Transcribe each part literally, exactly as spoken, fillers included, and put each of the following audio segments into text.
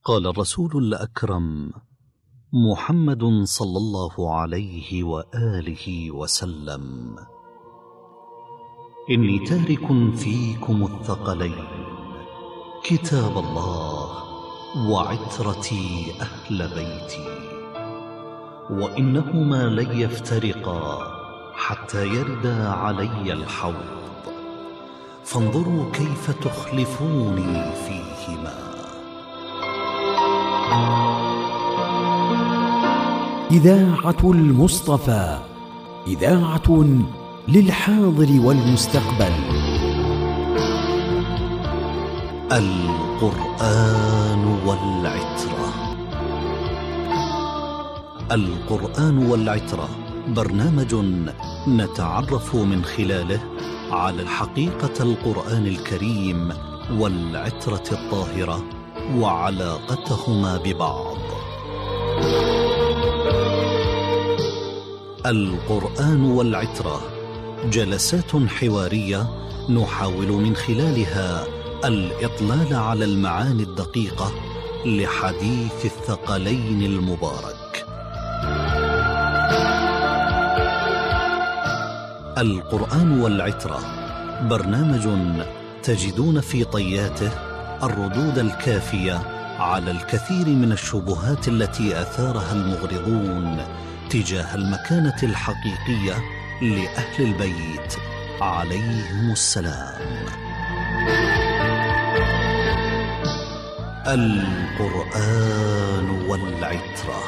قال الرسول الأكرم محمد صلى الله عليه وآله وسلم: إني تارك فيكم الثقلين، كتاب الله وعترتي أهل بيتي، وإنهما لن يفترقا حتى يردا علي الحوض، فانظروا كيف تخلفوني فيهما. إذاعة المصطفى، إذاعة للحاضر والمستقبل. القرآن والعترة. القرآن والعترة برنامج نتعرف من خلاله على الحقيقة القرآن الكريم والعترة الطاهرة وعلاقتهما ببعض. القرآن والعترة جلسات حوارية نحاول من خلالها الإطلال على المعاني الدقيقة لحديث الثقلين المبارك. القرآن والعترة برنامج تجدون في طياته الردود الكافية على الكثير من الشبهات التي أثارها المغرضون تجاه المكانة الحقيقية لأهل البيت عليهم السلام. القرآن والعترة.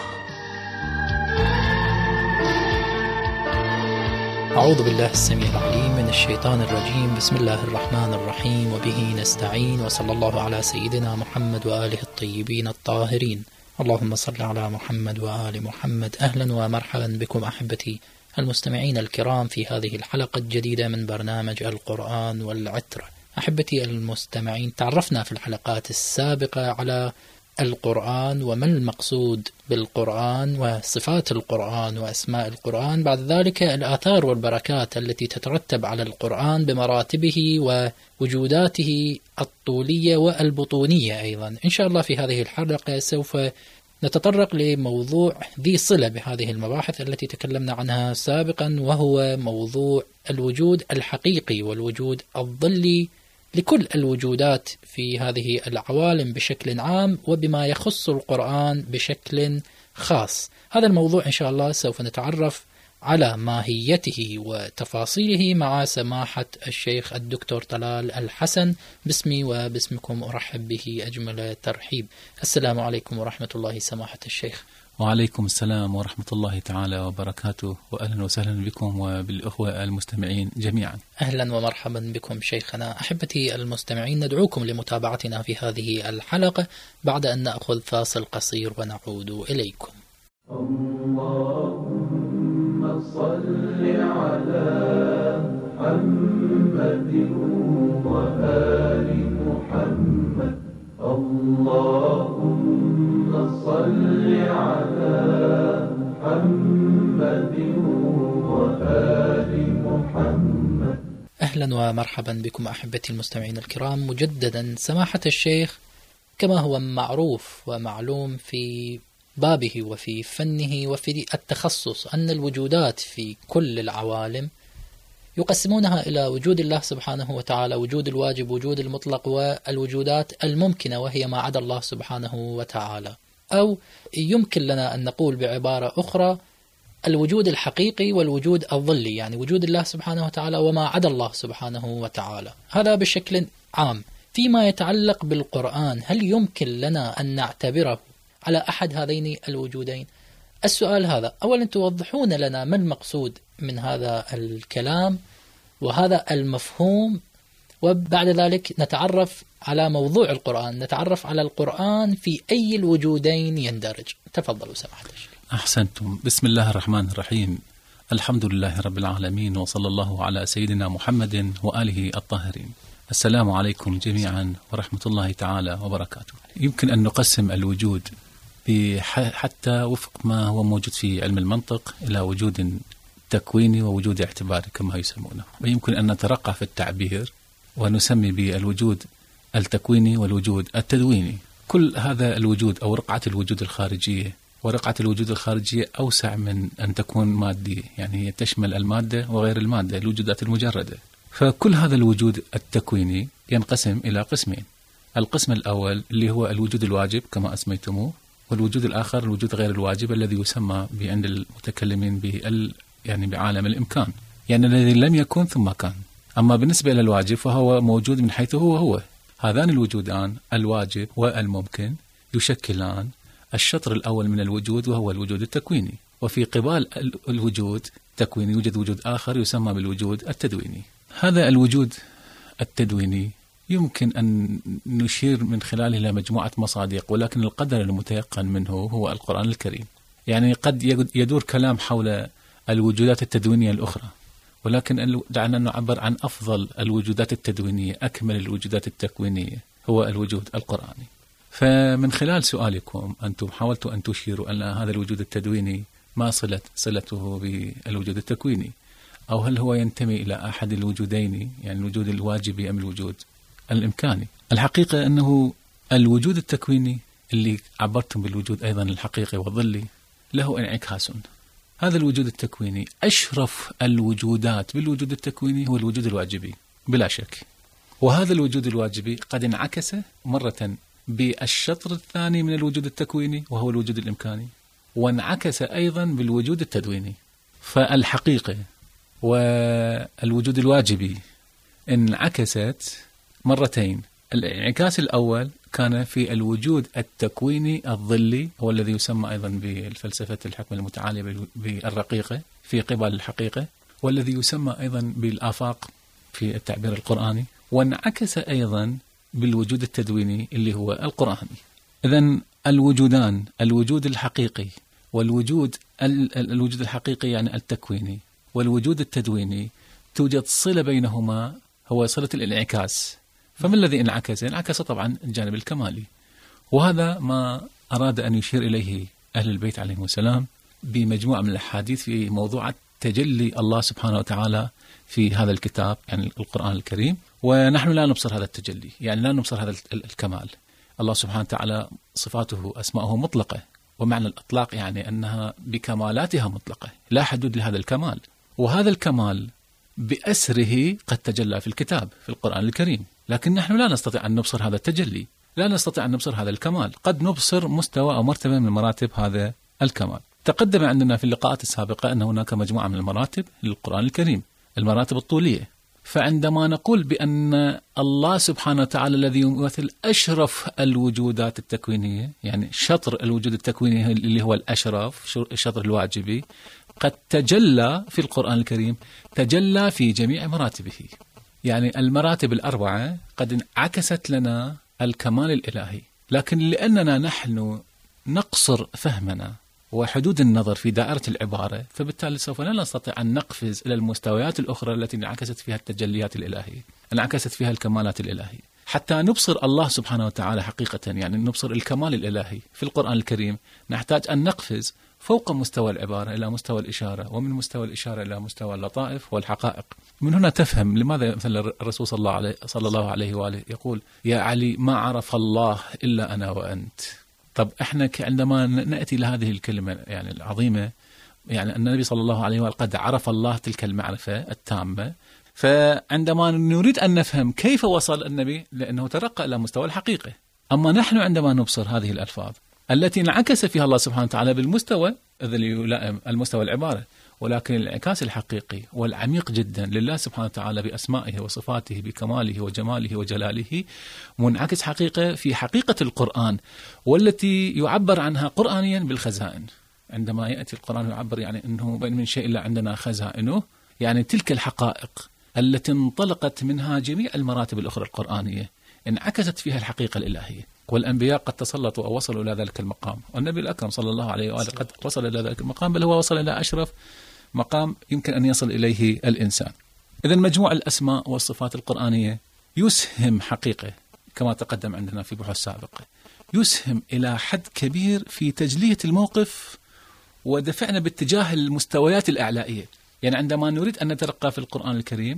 أعوذ بالله السميع العليم من الشيطان الرجيم. بسم الله الرحمن الرحيم، وبه نستعين، وصلى الله على سيدنا محمد وآله الطيبين الطاهرين. اللهم صل على محمد وآل محمد. أهلا ومرحبا بكم أحبتي المستمعين الكرام في هذه الحلقة الجديدة من برنامج القرآن والعترة. أحبتي المستمعين، تعرفنا في الحلقات السابقة على القرآن وما المقصود بالقرآن وصفات القرآن وأسماء القرآن، بعد ذلك الآثار والبركات التي تترتب على القرآن بمراتبه ووجوداته الطولية والبطونية أيضا. إن شاء الله في هذه الحلقة سوف نتطرق لموضوع ذي صلة بهذه المباحث التي تكلمنا عنها سابقا، وهو موضوع الوجود الحقيقي والوجود الظلي لكل الوجودات في هذه العوالم بشكل عام، وبما يخص القرآن بشكل خاص. هذا الموضوع إن شاء الله سوف نتعرف على ماهيته وتفاصيله مع سماحة الشيخ الدكتور طلال الحسن. باسمي وباسمكم أرحب به أجمل ترحيب. السلام عليكم ورحمة الله سماحة الشيخ. وعليكم السلام ورحمة الله تعالى وبركاته، وأهلا وسهلا بكم وبالأخوة المستمعين جميعا. أهلا ومرحبا بكم شيخنا. أحبتي المستمعين، ندعوكم لمتابعتنا في هذه الحلقة بعد أن نأخذ فاصل قصير ونعود إليكم. اللهم صل على محمد وآل محمد. اللهم صل على محمد وآل محمد. أهلا ومرحبا بكم أحبتي المستمعين الكرام مجددا. سماحة الشيخ، كما هو معروف ومعلوم في بابه وفي فنه وفي التخصص أن الوجودات في كل العوالم يقسمونها إلى وجود الله سبحانه وتعالى، وجود الواجب، وجود المطلق، والوجودات الممكنة وهي ما عدا الله سبحانه وتعالى. أو يمكن لنا أن نقول بعبارة أخرى الوجود الحقيقي والوجود الظلي، يعني وجود الله سبحانه وتعالى وما عدا الله سبحانه وتعالى. هذا بشكل عام. فيما يتعلق بالقرآن، هل يمكن لنا أن نعتبره على أحد هذين الوجودين؟ السؤال هذا، أولا توضحون لنا ما المقصود من هذا الكلام وهذا المفهوم، وبعد ذلك نتعرف على موضوع القرآن، نتعرف على القرآن في أي الوجودين يندرج. تفضلوا سماحة الشيخ. أحسنتم. بسم الله الرحمن الرحيم. الحمد لله رب العالمين، وصلى الله على سيدنا محمد وآله الطاهرين. السلام عليكم جميعا ورحمة الله تعالى وبركاته. يمكن أن نقسم الوجود حتى وفق ما هو موجود في علم المنطق إلى وجود تكويني ووجود اعتباري كما يسمونه، ويمكن أن نترقى في التعبير ونسمي بالوجود التكويني والوجود التدويني. كل هذا الوجود أو رقعة الوجود الخارجية، ورقعة الوجود الخارجية أوسع من أن تكون مادية، يعني هي تشمل المادة وغير المادة، الوجودات المجردة. فكل هذا الوجود التكويني ينقسم إلى قسمين. القسم الأول اللي هو الوجود الواجب كما أسميتموه، والوجود الآخر الوجود غير الواجب الذي يسمى عند المتكلمين بال يعني بعالم الإمكان، يعني الذي لم يكن ثم كان. أما بالنسبة إلى الواجب فهو موجود من حيث هو هو. هذان الوجودان الواجب والممكن يشكلان الشطر الأول من الوجود وهو الوجود التكويني. وفي قبال الوجود التكويني يوجد وجود آخر يسمى بالوجود التدويني. هذا الوجود التدويني يمكن أن نشير من خلاله إلى مجموعة مصادق، ولكن القدر المتيقن منه هو القرآن الكريم. يعني قد يدور كلام حول الوجودات التدوينية الأخرى، ولكن دعنا نعبر عن أفضل الوجودات التدوينية، أكمل الوجودات التكوينية هو الوجود القرآني. فمن خلال سؤالكم أنتم حاولتوا أن تشيروا أن هذا الوجود التدويني ما صلة صلته بالوجود التكويني، أو هل هو ينتمي إلى أحد الوجودين، يعني الوجود الواجبي أم الوجود الإمكاني. الحقيقة أنه الوجود التكويني اللي عبرتم بالوجود أيضا الحقيقي والظلي له انعكاس. هذا الوجود التكويني أشرف الوجودات بالوجود التكويني هو الوجود الواجبي بلا شك، وهذا الوجود الواجبي قد انعكس مرة بالشطر الثاني من الوجود التكويني وهو الوجود الإمكاني، وانعكس أيضا بالوجود التدويني. فالحقيقة والوجود الواجبي انعكست مرتين. الانعكاس الأول كان في الوجود التكويني الظلي، هو الذي يسمى أيضا بالفلسفة الحكمة المتعالية بالرقيقة في قبال الحقيقة، والذي يسمى أيضا بالآفاق في التعبير القرآني، وانعكس أيضا بالوجود التدويني اللي هو القرآني. إذن الوجودان، الوجود الحقيقي والوجود الوجود الحقيقي يعني التكويني والوجود التدويني، توجد صلة بينهما، هو صلة الانعكاس. فما الذي انعكس؟ انعكس طبعا الجانب الكمالي، وهذا ما أراد أن يشير إليه أهل البيت عليهم السلام بمجموعة من الأحاديث في موضوع تجلي الله سبحانه وتعالى في هذا الكتاب يعني القرآن الكريم. ونحن لا نبصر هذا التجلي، يعني لا نبصر هذا الكمال. الله سبحانه وتعالى صفاته أسماءه مطلقة، ومعنى الإطلاق يعني أنها بكمالاتها مطلقة، لا حدود لهذا الكمال. وهذا الكمال بأسره قد تجلى في الكتاب في القرآن الكريم، لكن نحن لا نستطيع أن نبصر هذا التجلي، لا نستطيع أن نبصر هذا الكمال. قد نبصر مستوى أو مرتبة من مراتب هذا الكمال. تقدم عندنا في اللقاءات السابقة أن هناك مجموعة من المراتب للقرآن الكريم، المراتب الطولية. فعندما نقول بأن الله سبحانه وتعالى الذي يمثل أشرف الوجودات التكوينية، يعني شطر الوجود التكويني اللي هو الأشرف، الشطر الواجبي، قد تجلى في القرآن الكريم، تجلى في جميع مراتبه. يعني المراتب الأربعة قد انعكست لنا الكمال الإلهي، لكن لأننا نحن نقصر فهمنا وحدود النظر في دائرة العبارة، فبالتالي سوف لا نستطيع أن نقفز إلى المستويات الأخرى التي انعكست فيها التجليات الإلهية، انعكست فيها الكمالات الإلهية، حتى نبصر الله سبحانه وتعالى حقيقة، يعني نبصر الكمال الإلهي في القرآن الكريم. نحتاج أن نقفز فوق مستوى العبارة إلى مستوى الإشارة، ومن مستوى الإشارة إلى مستوى اللطائف والحقائق. من هنا تفهم لماذا مثل الرسول صلى الله عليه, صلى الله عليه وآله يقول: يا علي ما عرف الله إلا أنا وأنت. طب إحنا عندما نأتي لهذه الكلمة يعني العظيمة، يعني النبي صلى الله عليه وآله قد عرف الله تلك المعرفة التامة، فعندما نريد أن نفهم كيف وصل النبي، لأنه ترقى إلى مستوى الحقيقة. أما نحن عندما نبصر هذه الألفاظ التي انعكس فيها الله سبحانه وتعالى بالمستوى الذي يلائم المستوى العبارة، ولكن الانعكاس الحقيقي والعميق جدا لله سبحانه وتعالى بأسمائه وصفاته بكماله وجماله وجلاله، منعكس حقيقة في حقيقة القرآن، والتي يعبر عنها قرآنيا بالخزائن. عندما يأتي القرآن يعبر يعني أنه بين من شيء إلا عندنا خزائنه، يعني تلك الحقائق التي انطلقت منها جميع المراتب الأخرى القرآنية انعكست فيها الحقيقة الإلهية. والأنبياء قد تسلطوا أو وصلوا إلى ذلك المقام، والنبي الأكرم صلى الله عليه وآله قد وصل إلى ذلك المقام، بل هو وصل إلى أشرف مقام يمكن أن يصل إليه الإنسان. إذن مجموع الأسماء والصفات القرآنية يسهم حقيقة كما تقدم عندنا في بحوث سابقة، يسهم إلى حد كبير في تجلية الموقف ودفعنا باتجاه المستويات الأعلائية. يعني عندما نريد أن نترقى في القرآن الكريم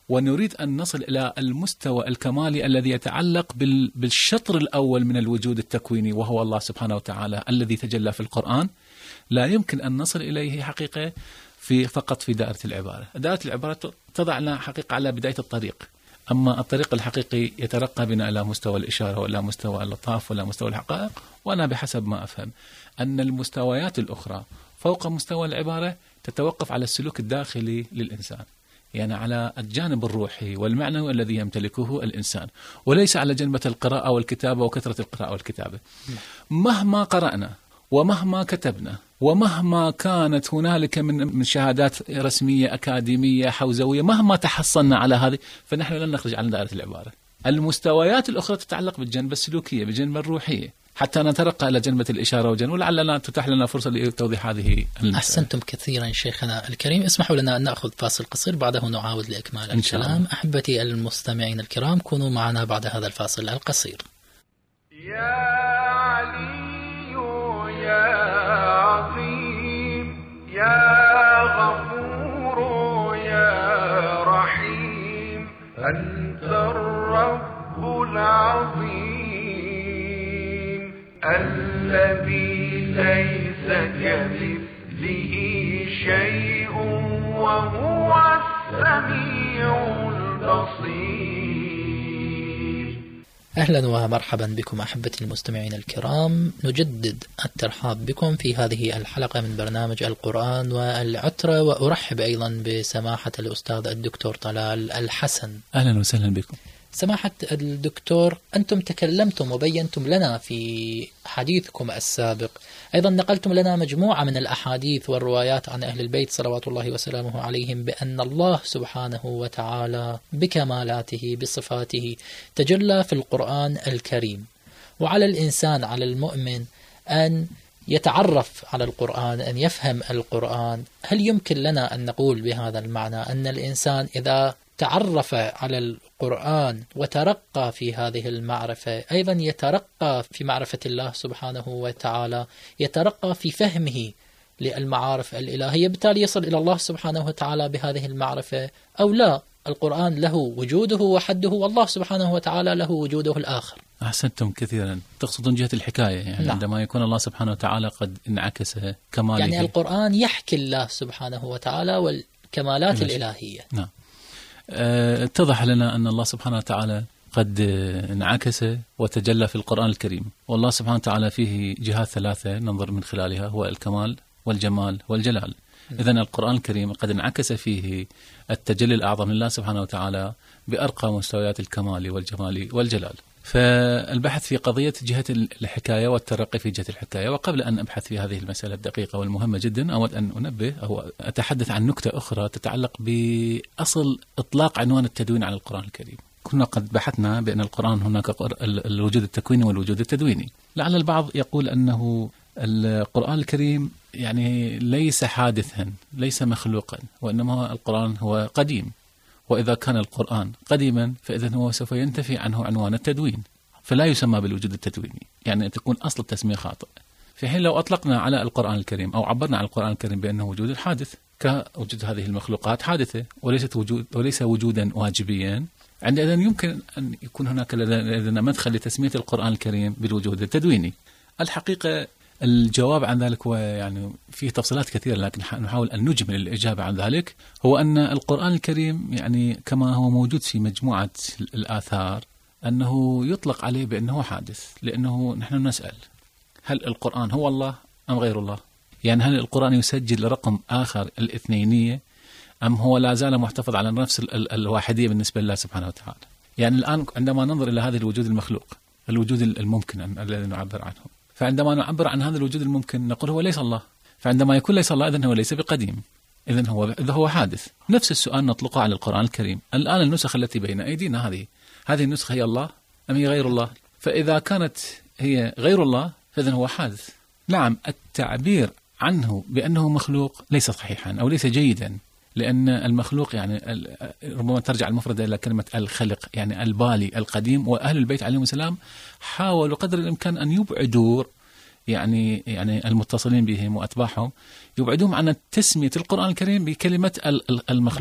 ونريد أن نصل إلى المستوى الكمالي الذي يتعلق بالشطر الأول من الوجود التكويني، وهو الله سبحانه وتعالى الذي تجلى في القرآن. لا يمكن أن نصل إليه حقيقة في فقط في دائرة العبارة. دائرة العبارة تضع لنا حقيقة على بداية الطريق، أما الطريق الحقيقي يترقى بنا إلى مستوى الإشارة وإلى مستوى اللطاف وإلى مستوى الحقائق. وأنا بحسب ما أفهم أن المستويات الأخرى فوق مستوى العبارة تتوقف على السلوك الداخلي للإنسان، يعني على الجانب الروحي والمعنوي الذي يمتلكه الإنسان، وليس على جنبة القراءة والكتابة وكثرة القراءة والكتابة. مهما قرأنا ومهما كتبنا ومهما كانت هنالك من شهادات رسمية أكاديمية حوزوية، مهما تحصلنا على هذه، فنحن لن نخرج عن دائرة العبارة. المستويات الأخرى تتعلق بالجنبة السلوكية، بالجنبة الروحية، حتى نترقى إلى جنبة الإشارة والجنبة، ولعلنا تتاح لنا فرصة لتوضيح هذه المسألة. أحسنتم كثيرا شيخنا الكريم. اسمحوا لنا أن نأخذ فاصل قصير، بعده نعاود لإكمال الكلام. أحبتي المستمعين الكرام، كونوا معنا بعد هذا الفاصل القصير. يا علي يا عظيم يا غفور يا رحيم، أنت الرب العظيم الذي ليس كمثله شيء وهو السميع البصير. أهلا ومرحبا بكم أحبتي المستمعين الكرام، نجدد الترحاب بكم في هذه الحلقة من برنامج القرآن والعترة، وأرحب أيضا بسماحة الأستاذ الدكتور طلال الحسن. أهلا وسهلا بكم. سماحة الدكتور، أنتم تكلمتم وبينتم لنا في حديثكم السابق، أيضا نقلتم لنا مجموعة من الأحاديث والروايات عن أهل البيت صلوات الله وسلامه عليهم بأن الله سبحانه وتعالى بكمالاته بصفاته تجلى في القرآن الكريم، وعلى الإنسان على المؤمن أن يتعرف على القرآن، أن يفهم القرآن. هل يمكن لنا أن نقول بهذا المعنى أن الإنسان إذا تعرف على القرآن وترقى في هذه المعرفة أيضا يترقى في معرفة الله سبحانه وتعالى، يترقى في فهمه للمعارف الإلهية، بالتالي يصل إلى الله سبحانه وتعالى بهذه المعرفة؟ أو لا، القرآن له وجوده وحده، والله سبحانه وتعالى له وجوده الآخر؟ أحسنتم كثيرا. تقصدون جهة الحكاية، يعني نعم. عندما يكون الله سبحانه وتعالى قد انعكس كماله، يعني القرآن يحكي الله سبحانه وتعالى والكمالات الإلهية. نعم. اتضح لنا أن الله سبحانه وتعالى قد انعكس وتجلى في القرآن الكريم، والله سبحانه وتعالى فيه جهات ثلاثة ننظر من خلالها، هو الكمال والجمال والجلال. إذن القرآن الكريم قد انعكس فيه التجلي الأعظم لله سبحانه وتعالى بأرقى مستويات الكمال والجمال والجلال. فالبحث في قضية جهة الحكاية والترقي في جهة الحكاية. وقبل أن أبحث في هذه المسألة الدقيقة والمهمة جدا، أود أن أنبه أو أتحدث عن نكتة أخرى تتعلق بأصل إطلاق عنوان التدوين على القرآن الكريم. كنا قد بحثنا بأن القرآن هناك الوجود التكويني والوجود التدويني. لعل البعض يقول أنه القرآن الكريم يعني ليس حادثا، ليس مخلوقا، وإنما القرآن هو قديم، وإذا كان القرآن قديما فإذن هو سوف ينتفي عنه عنوان التدوين، فلا يسمى بالوجود التدويني، يعني تكون أصل التسمية خاطئ. في حين لو أطلقنا على القرآن الكريم أو عبرنا عن القرآن الكريم بأنه وجود الحادث، كوجود هذه المخلوقات حادثة وليست وجود وليس وجودا واجبيا، عندئذ يمكن أن يكون هناك لدينا مدخل لتسمية القرآن الكريم بالوجود التدويني. الحقيقة الجواب عن ذلك هو يعني فيه تفصيلات كثيرة، لكن نحاول أن نجمل الإجابة عن ذلك. هو أن القرآن الكريم يعني كما هو موجود في مجموعة الآثار أنه يطلق عليه بأنه حادث، لأنه نحن نسأل هل القرآن هو الله أم غير الله؟ يعني هل القرآن يسجل رقم آخر الاثنينية أم هو لا زال محتفظ على نفس الواحدية بالنسبة لله سبحانه وتعالى؟ يعني الآن عندما ننظر إلى هذا الوجود المخلوق، الوجود الممكن الذي نعبر عنه، فعندما نعبر عن هذا الوجود الممكن نقول هو ليس الله، فعندما يكون ليس الله إذن هو ليس بقديم، إذن هو إذا هو حادث. نفس السؤال نطلقه على القرآن الكريم. الآن النسخ التي بين أيدينا هذه هذه النسخة هي الله أم هي غير الله؟ فإذا كانت هي غير الله فإذن هو حادث. نعم، التعبير عنه بأنه مخلوق ليس صحيحا أو ليس جيدا، لأن المخلوق يعني ربما ترجع المفردة إلى كلمة الخلق، يعني البالي القديم، وأهل البيت عليهم السلام حاولوا قدر الإمكان أن يبعدوا يعني يعني المتصلين بهم وأتباعهم، يبعدون عن تسمية القرآن الكريم بكلمة المخلوق.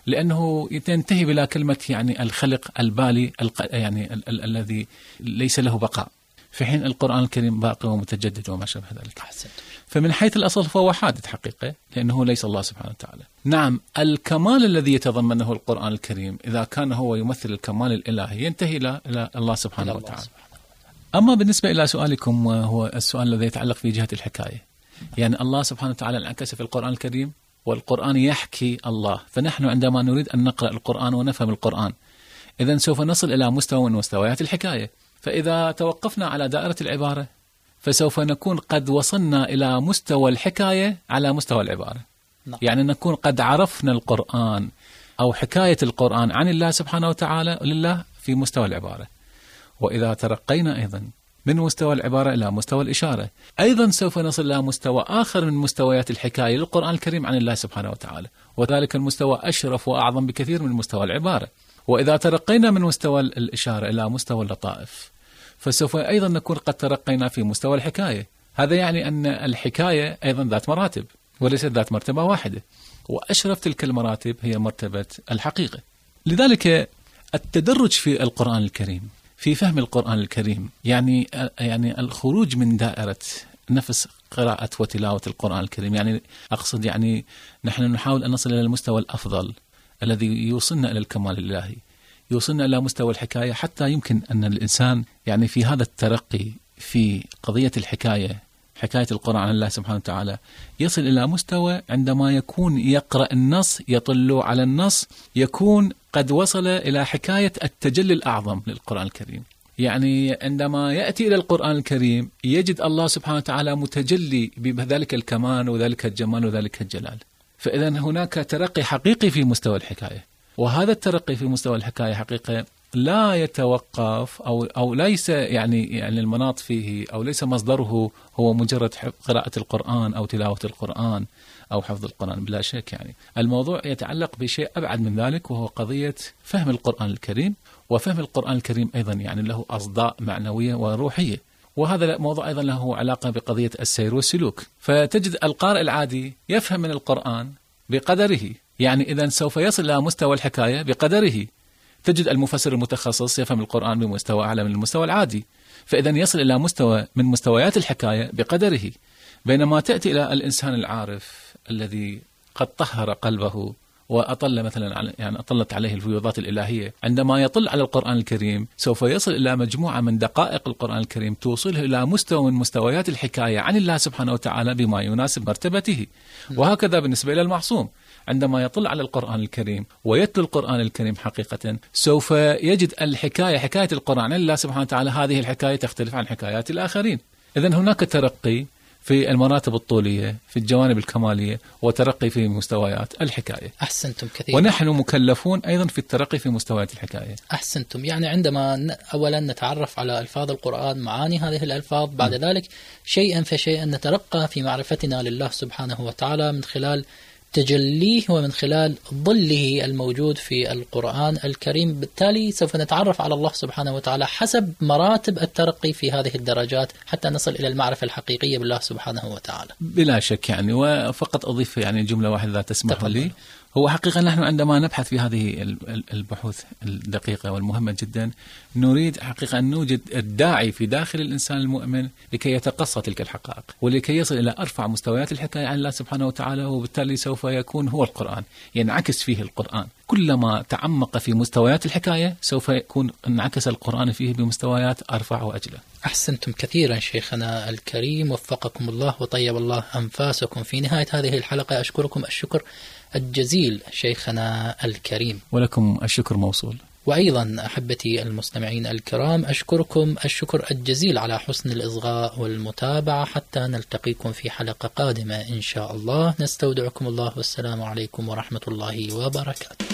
لأنه تنتهي بلا كلمة يعني الخلق البالي يعني ال- ال- الذي ليس له بقاء، في حين القرآن الكريم باقي ومتجدد وما شابه ذلك. فمن حيث الأصل فهو حادث حقيقة، لأنه ليس الله سبحانه وتعالى. نعم، الكمال الذي يتضمنه القرآن الكريم إذا كان هو يمثل الكمال الإلهي ينتهي إلى إلى الله سبحانه الله وتعالى. سبحانه. أما بالنسبة إلى سؤالكم، وهو السؤال الذي يتعلق في جهة الحكاية، يعني الله سبحانه وتعالى انعكس في القرآن الكريم، والقرآن يحكي الله، فنحن عندما نريد أن نقرأ القرآن ونفهم القرآن إذن سوف نصل إلى مستوى من مستويات الحكاية. فإذا توقفنا على دائرة العبارة فسوف نكون قد وصلنا إلى مستوى الحكاية على مستوى العبارة. نعم. يعني نكون قد عرفنا القرآن أو حكاية القرآن عن الله سبحانه وتعالى لله في مستوى العبارة. وإذا ترقينا أيضا من مستوى العبارة إلى مستوى الإشارة أيضا سوف نصل إلى مستوى آخر من مستويات الحكاية للقرآن الكريم عن الله سبحانه وتعالى، وذلك المستوى أشرف وأعظم بكثير من مستوى العبارة. وإذا ترقينا من مستوى الإشارة إلى مستوى اللطائف فسوف أيضا نكون قد ترقينا في مستوى الحكاية. هذا يعني أن الحكاية أيضا ذات مراتب وليست ذات مرتبة واحدة، وأشرف تلك المراتب هي مرتبة الحقيقة. لذلك التدرج في القرآن الكريم في فهم القرآن الكريم يعني يعني الخروج من دائرة نفس قراءة وتلاوة القرآن الكريم، يعني أقصد يعني نحن نحاول أن نصل إلى المستوى الأفضل الذي يوصلنا إلى الكمال الإلهي، يوصلنا إلى مستوى الحكاية، حتى يمكن أن الإنسان يعني في هذا الترقي في قضية الحكاية، حكاية القرآن عن الله سبحانه وتعالى، يصل إلى مستوى عندما يكون يقرأ النص يطل على النص يكون قد وصل إلى حكاية التجلي الأعظم للقرآن الكريم. يعني عندما يأتي إلى القرآن الكريم يجد الله سبحانه وتعالى متجلي بذلك الكمال وذلك الجمال وذلك الجلال. فإذا هناك ترقي حقيقي في مستوى الحكاية، وهذا الترقي في مستوى الحكاية حقيقة لا يتوقف أو أو ليس يعني يعني المناط فيه أو ليس مصدره هو مجرد قراءة القرآن أو تلاوة القرآن أو حفظ القرآن، بلا شك. يعني الموضوع يتعلق بشيء أبعد من ذلك، وهو قضية فهم القرآن الكريم، وفهم القرآن الكريم أيضا يعني له أصداء معنوية وروحية، وهذا موضوع أيضا له علاقة بقضية السير والسلوك. فتجد القارئ العادي يفهم من القرآن بقدره، يعني إذن سوف يصل إلى مستوى الحكاية بقدره. تجد المفسر المتخصص يفهم القرآن بمستوى أعلى من المستوى العادي، فإذن يصل إلى مستوى من مستويات الحكاية بقدره. بينما تأتي إلى الإنسان العارف الذي قد طهر قلبه وأطل مثلا يعني أطلت عليه الفيوضات الإلهية، عندما يطل على القرآن الكريم سوف يصل إلى مجموعة من دقائق القرآن الكريم توصله إلى مستوى من مستويات الحكاية عن الله سبحانه وتعالى بما يناسب مرتبته. وهكذا بالنسبة إلى المعصوم، عندما يطل على القرآن الكريم ويتلو القرآن الكريم حقيقة سوف يجد الحكاية حكاية القرآن عن الله سبحانه وتعالى هذه الحكاية تختلف عن حكايات الآخرين. إذن هناك ترقي في المراتب الطولية في الجوانب الكمالية، وترقي في مستويات الحكاية. أحسنتم كثيرا. ونحن مكلفون أيضا في الترقي في مستويات الحكاية. أحسنتم. يعني عندما أولا نتعرف على ألفاظ القرآن، معاني هذه الألفاظ، بعد م. ذلك شيئا فشيئا نترقى في معرفتنا لله سبحانه وتعالى من خلال تجليه ومن خلال ظله الموجود في القرآن الكريم. بالتالي سوف نتعرف على الله سبحانه وتعالى حسب مراتب الترقي في هذه الدرجات حتى نصل إلى المعرفة الحقيقية بالله سبحانه وتعالى. بلا شك. يعني وفقط أضيف يعني جملة واحدة إذا تسمح لي. هو حقيقة نحن عندما نبحث في هذه البحوث الدقيقة والمهمة جدا نريد حقيقة أن نوجد الداعي في داخل الإنسان المؤمن لكي يتقصى تلك الحقائق ولكي يصل إلى أرفع مستويات الحكاية عن الله سبحانه وتعالى، وبالتالي سوف يكون هو القرآن، ينعكس فيه القرآن. كلما تعمق في مستويات الحكاية سوف يكون انعكس القرآن فيه بمستويات أرفع وأجلى. أحسنتم كثيرا شيخنا الكريم، وفقكم الله وطيب الله أنفاسكم. في نهاية هذه الحلقة أشكركم الشكر الجزيل شيخنا الكريم. ولكم الشكر موصول. وأيضا أحبتي المستمعين الكرام أشكركم الشكر الجزيل على حسن الإصغاء والمتابعة، حتى نلتقيكم في حلقة قادمة إن شاء الله. نستودعكم الله والسلام عليكم ورحمة الله وبركاته.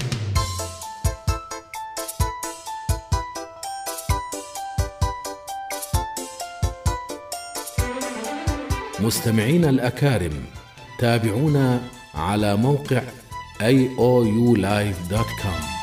مستمعين الأكارم، تابعونا على موقع إيه أو يو لايف دوت كوم.